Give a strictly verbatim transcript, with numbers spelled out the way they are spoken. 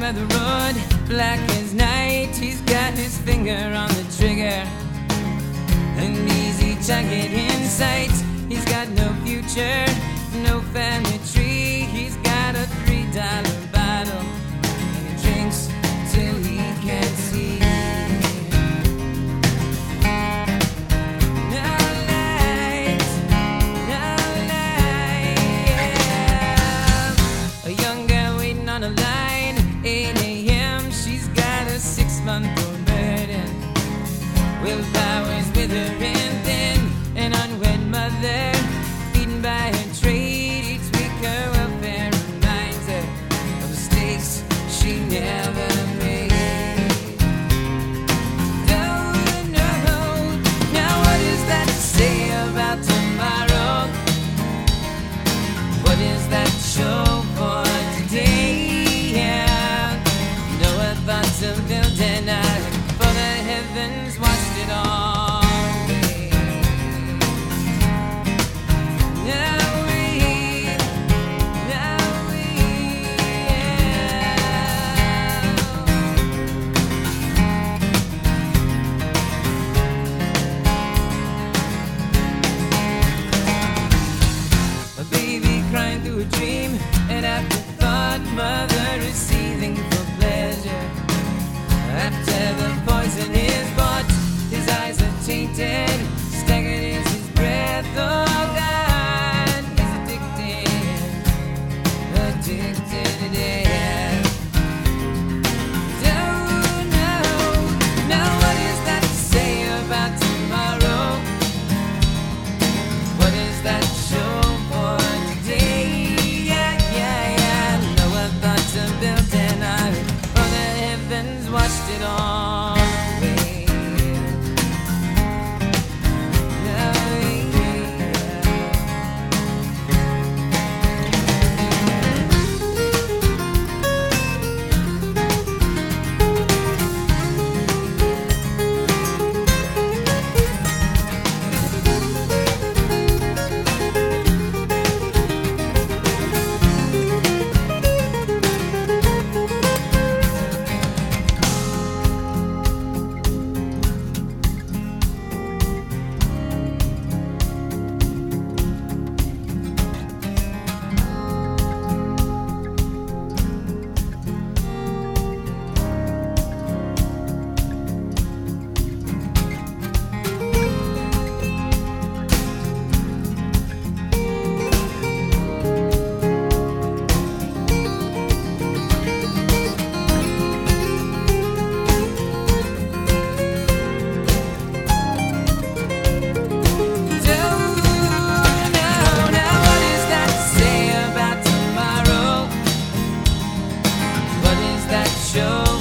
by the road, black as night. He's got his finger on the trigger, an easy target in sight. He's got no future, no family tree. He's got a three dollar bottle, and he drinks till he can't see. No light, no light, yeah. A young girl waiting on a line, eight a m She's got a six-month-old burden. Willpower's with her and then an unwed mother, feeding by her trade. Each week her welfare reminds her of mistakes she never made. Don't know. Now what is that to say about tomorrow? What is that show for today? Yeah. No thoughts of building up, for the heavens washed it all away. Now we, now we, yeah. A baby crying through a dream, an afterthought, mother is seething for pleasure. After the poison is bought, his eyes are tainted, staggered is his breath. Oh God, he's addicted, addicted to death. Don't know. Now what is that to say about tomorrow? What is that show for today? Yeah, yeah, yeah. No one thought to build an island, for the heavens washed it all away. Yeah, show